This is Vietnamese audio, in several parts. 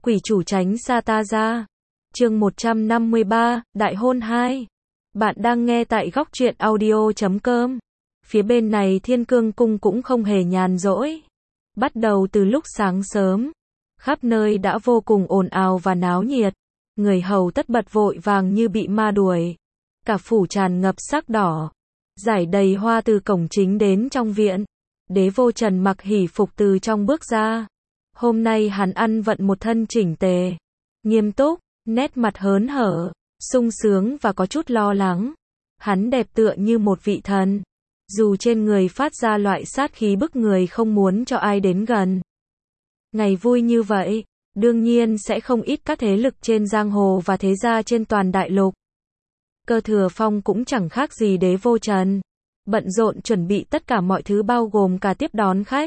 Quỷ chủ tránh xa ta ra. Chương 153, Đại hôn 2. Bạn đang nghe tại góc truyện audio.com. Phía bên này Thiên Cương Cung cũng không hề nhàn rỗi. Bắt đầu từ lúc sáng sớm, khắp nơi đã vô cùng ồn ào và náo nhiệt. Người hầu tất bật vội vàng như bị ma đuổi. Cả phủ tràn ngập sắc đỏ, rải đầy hoa từ cổng chính đến trong viện. Đế Vô Trần mặc hỷ phục từ trong bước ra. Hôm nay hắn ăn vận một thân chỉnh tề, nghiêm túc, nét mặt hớn hở, sung sướng và có chút lo lắng. Hắn đẹp tựa như một vị thần, dù trên người phát ra loại sát khí bức người không muốn cho ai đến gần. Ngày vui như vậy, đương nhiên sẽ không ít các thế lực trên giang hồ và thế gia trên toàn đại lục. Cơ Thừa Phong cũng chẳng khác gì Đế Vô Trần, bận rộn chuẩn bị tất cả mọi thứ bao gồm cả tiếp đón khách.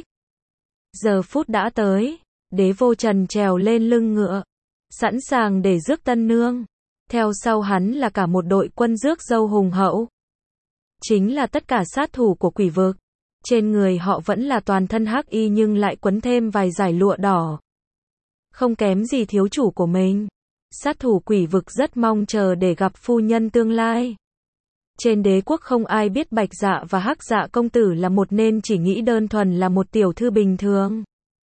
Giờ phút đã tới, Đế Vô Trần trèo lên lưng ngựa, sẵn sàng để rước tân nương. Theo sau hắn là cả một đội quân rước dâu hùng hậu. Chính là tất cả sát thủ của quỷ vực. Trên người họ vẫn là toàn thân hắc y nhưng lại quấn thêm vài dải lụa đỏ. Không kém gì thiếu chủ của mình. Sát thủ quỷ vực rất mong chờ để gặp phu nhân tương lai. Trên đế quốc không ai biết Bạch Dạ và Hắc Dạ công tử là một nên chỉ nghĩ đơn thuần là một tiểu thư bình thường.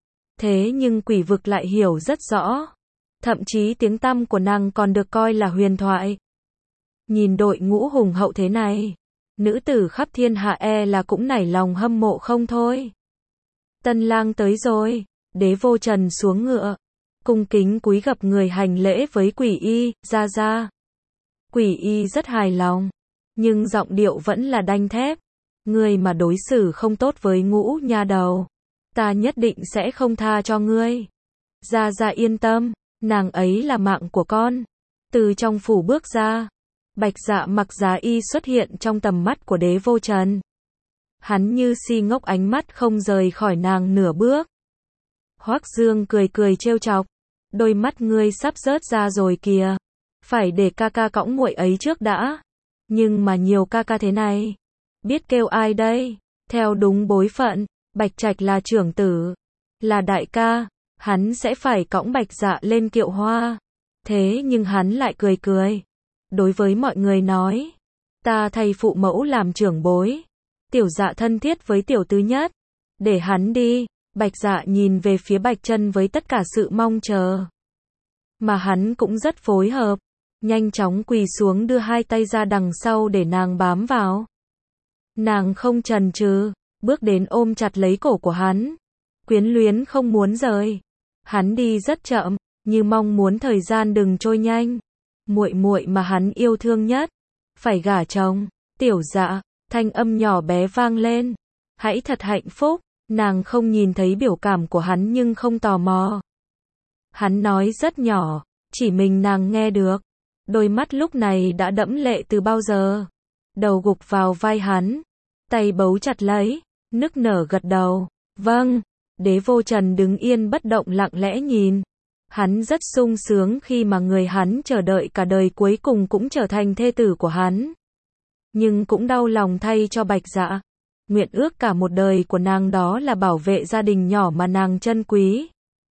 Thế nhưng quỷ vực lại hiểu rất rõ. Thậm chí tiếng tăm của nàng còn được coi là huyền thoại. Nhìn đội ngũ hùng hậu thế này, nữ tử khắp thiên hạ là cũng nảy lòng hâm mộ không thôi. Tân lang tới rồi. Đế Vô Trần xuống ngựa, cung kính cúi gập người hành lễ với Quỷ Y, ra. Quỷ Y rất hài lòng, nhưng giọng điệu vẫn là đanh thép. Ngươi mà đối xử không tốt với Ngũ nha đầu, ta nhất định sẽ không tha cho ngươi. Ra yên tâm, nàng ấy là mạng của con. Từ trong phủ bước ra, Bạch Dạ mặc giá y xuất hiện trong tầm mắt của Đế Vô Trần. Hắn như si ngốc, ánh mắt không rời khỏi nàng nửa bước. Hoắc Dương cười trêu chọc, đôi mắt ngươi sắp rớt ra rồi kìa. Phải để ca ca cõng muội ấy trước đã. Nhưng mà nhiều ca ca thế này, biết kêu ai đây? Theo đúng bối phận, Bạch Trạch là trưởng tử, là đại ca, hắn sẽ phải cõng Bạch Dạ lên kiệu hoa. Thế nhưng hắn lại cười. Đối với mọi người nói, ta thay phụ mẫu làm trưởng bối. Tiểu Dạ thân thiết với tiểu tứ nhất, để hắn đi. Bạch Dạ nhìn về phía Bạch Chân với tất cả sự mong chờ. Mà hắn cũng rất phối hợp, nhanh chóng quỳ xuống đưa hai tay ra đằng sau để nàng bám vào. Nàng không chần chừ, bước đến ôm chặt lấy cổ của hắn, quyến luyến không muốn rời. Hắn đi rất chậm, như mong muốn thời gian đừng trôi nhanh. Muội mà hắn yêu thương nhất, phải gả chồng. Tiểu Dạ, thanh âm nhỏ bé vang lên. Hãy thật hạnh phúc. Nàng không nhìn thấy biểu cảm của hắn nhưng không tò mò. Hắn nói rất nhỏ, chỉ mình nàng nghe được. Đôi mắt lúc này đã đẫm lệ từ bao giờ. Đầu gục vào vai hắn, tay bấu chặt lấy, nức nở gật đầu. Vâng. Đế Vô Trần đứng yên bất động lặng lẽ nhìn. Hắn rất sung sướng khi mà người hắn chờ đợi cả đời cuối cùng cũng trở thành thê tử của hắn. Nhưng cũng đau lòng thay cho Bạch Dạ. Nguyện ước cả một đời của nàng đó là bảo vệ gia đình nhỏ mà nàng trân quý.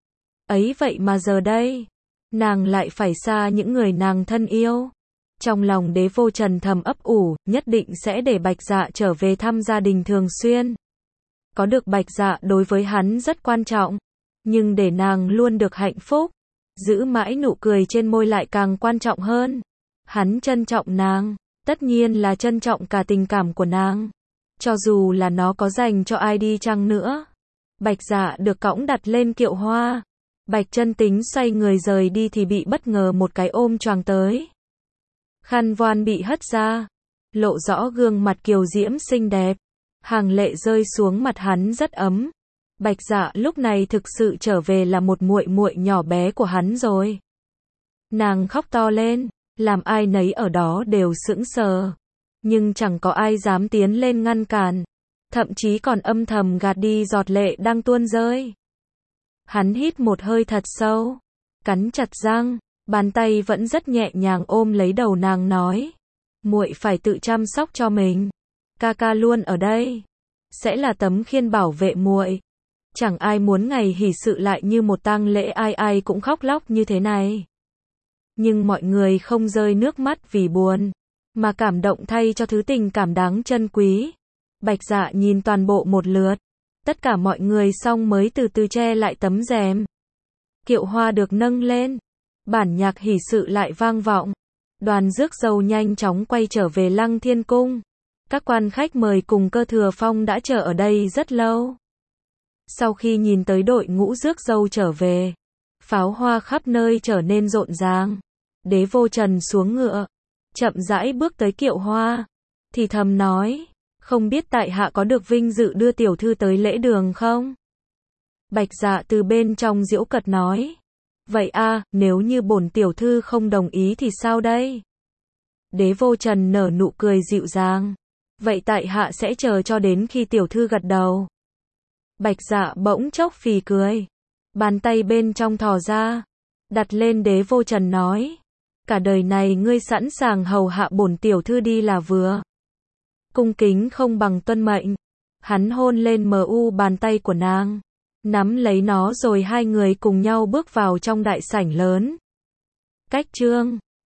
Ấy vậy mà giờ đây, nàng lại phải xa những người nàng thân yêu. Trong lòng Đế Vô Trần thầm ấp ủ, nhất định sẽ để Bạch Dạ trở về thăm gia đình thường xuyên. Có được Bạch Dạ đối với hắn rất quan trọng, nhưng để nàng luôn được hạnh phúc, giữ mãi nụ cười trên môi lại càng quan trọng hơn. Hắn trân trọng nàng, tất nhiên là trân trọng cả tình cảm của nàng. Cho dù là nó có dành cho ai đi chăng nữa. Bạch Dạ được cõng đặt lên kiệu hoa. Bạch Chân tính xoay người rời đi thì bị bất ngờ một cái ôm choàng tới. Khăn voan bị hất ra, lộ rõ gương mặt kiều diễm xinh đẹp. Hàng lệ rơi xuống mặt hắn rất ấm. Bạch Dạ lúc này thực sự trở về là một muội nhỏ bé của hắn rồi. Nàng khóc to lên, làm ai nấy ở đó đều sững sờ. Nhưng chẳng có ai dám tiến lên ngăn cản, thậm chí còn âm thầm gạt đi giọt lệ đang tuôn rơi. Hắn hít một hơi thật sâu, cắn chặt răng, bàn tay vẫn rất nhẹ nhàng ôm lấy đầu nàng nói, muội phải tự chăm sóc cho mình, ca ca luôn ở đây, sẽ là tấm khiên bảo vệ muội. Chẳng ai muốn ngày hỷ sự lại như một tang lễ, ai ai cũng khóc lóc như thế này. Nhưng mọi người không rơi nước mắt vì buồn, mà cảm động thay cho thứ tình cảm đáng trân quý. Bạch Dạ nhìn toàn bộ một lượt. Tất cả mọi người xong mới từ từ che lại tấm rèm. Kiệu hoa được nâng lên. Bản nhạc hỷ sự lại vang vọng. Đoàn rước dâu nhanh chóng quay trở về Lăng Thiên Cung. Các quan khách mời cùng Cơ Thừa Phong đã chờ ở đây rất lâu. Sau khi nhìn tới đội ngũ rước dâu trở về, pháo hoa khắp nơi trở nên rộn ràng. Đế Vô Trần xuống ngựa, chậm rãi bước tới kiệu hoa, thì thầm nói, không biết tại hạ có được vinh dự đưa tiểu thư tới lễ đường không? Bạch Dạ từ bên trong giễu cợt nói, vậy nếu như bổn tiểu thư không đồng ý thì sao đây? Đế Vô Trần nở nụ cười dịu dàng, vậy tại hạ sẽ chờ cho đến khi tiểu thư gật đầu. Bạch Dạ bỗng chốc phì cười, bàn tay bên trong thò ra, đặt lên Đế Vô Trần nói, cả đời này ngươi sẵn sàng hầu hạ bổn tiểu thư đi là vừa. Cung kính không bằng tuân mệnh. Hắn hôn lên bàn tay của nàng, nắm lấy nó rồi hai người cùng nhau bước vào trong đại sảnh lớn. Cách chương